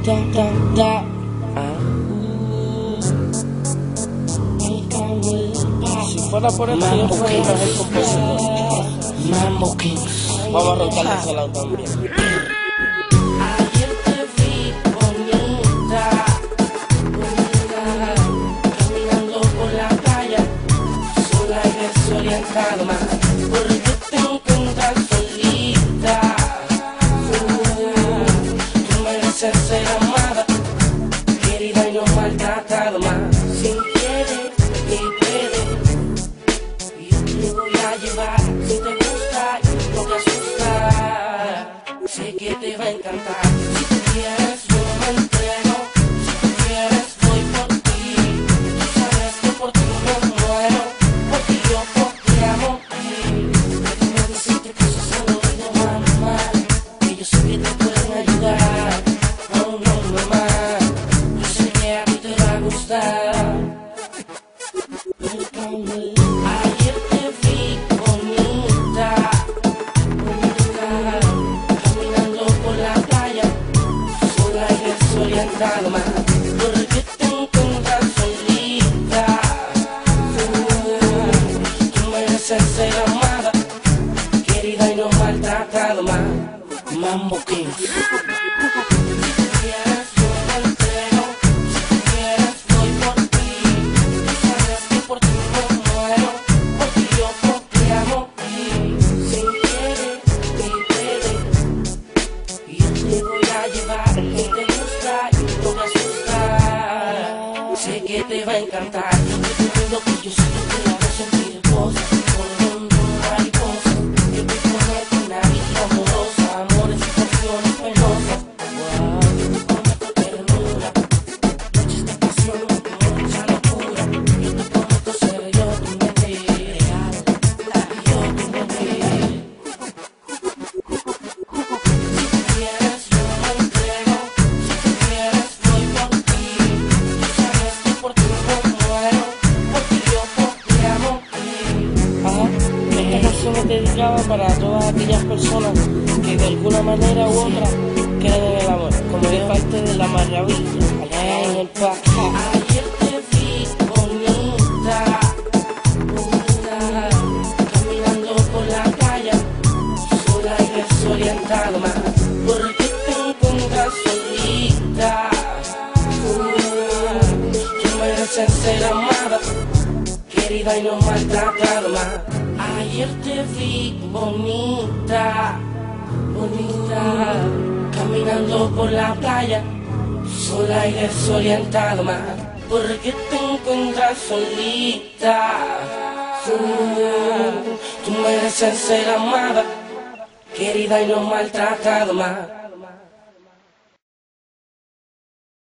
Si fuera por eso, yo fuera el mejor compositor. Mambo Kings. Vamos a roncarle ese lado también. Ayer te vi bonita, caminando por la playa, sola y desorientada, porque te encuentras solita. Tú mereces ser amada, querida y no maltratada más. Si quieres y puedes, yo te voy a llevar. Si te gusta y no te asusta, sé que te va a encantar. Si tú quieres, yo me entrego. Si tú quieres, voy por ti. Tú sabes que por ti me muero, porque yo por ti amo. Déjame decirte cosas al oído, mamá, que yo sé que te pueden ayudar. Oh no, mamá, yo sé que a ti te va a gustar. Ayer te vi bonita, caminando por la playa, sola y desorientada, porque te encuentras solita. Tú mereces ser amada, querida y no maltratada más. Mambo Kings. Si tú quieres, yo me entrego. Si tú quieres, voy por ti. Tú sabes que por ti me muero, porque yo por ti amo. Si quieres y puedes, yo te voy a llevar. Si te gusta y no te asusta, sé que te va a encantar. Yo te juro que yo sé que te hago sentir cosas, corriendo mariposas. Yo te prometo una vida amorosa, amores y pasiones penosas. Yo te prometo ternura, noches de pasión, mucha locura. Yo te prometo ser yo tu mente real, yo tu mente. Si tú quieres, yo me entrego. Si tú quieres, voy por ti. Tú sabes que por ti me muero, porque yo por ti amo. Esta canción es dedicada para todas aquellas personas que de alguna manera u otra creen en el amor, como es parte de la maravilla, allá en el parque. Ayer te vi bonita, caminando por la playa, sola y desorientada, porque te encuentras solita. Tú mereces ser amada, querida y no maltratada más. Ayer te vi bonita, caminando por la playa, sola y desorientada más, porque te encuentras solita. Tú mereces ser amada, querida y no maltratada más.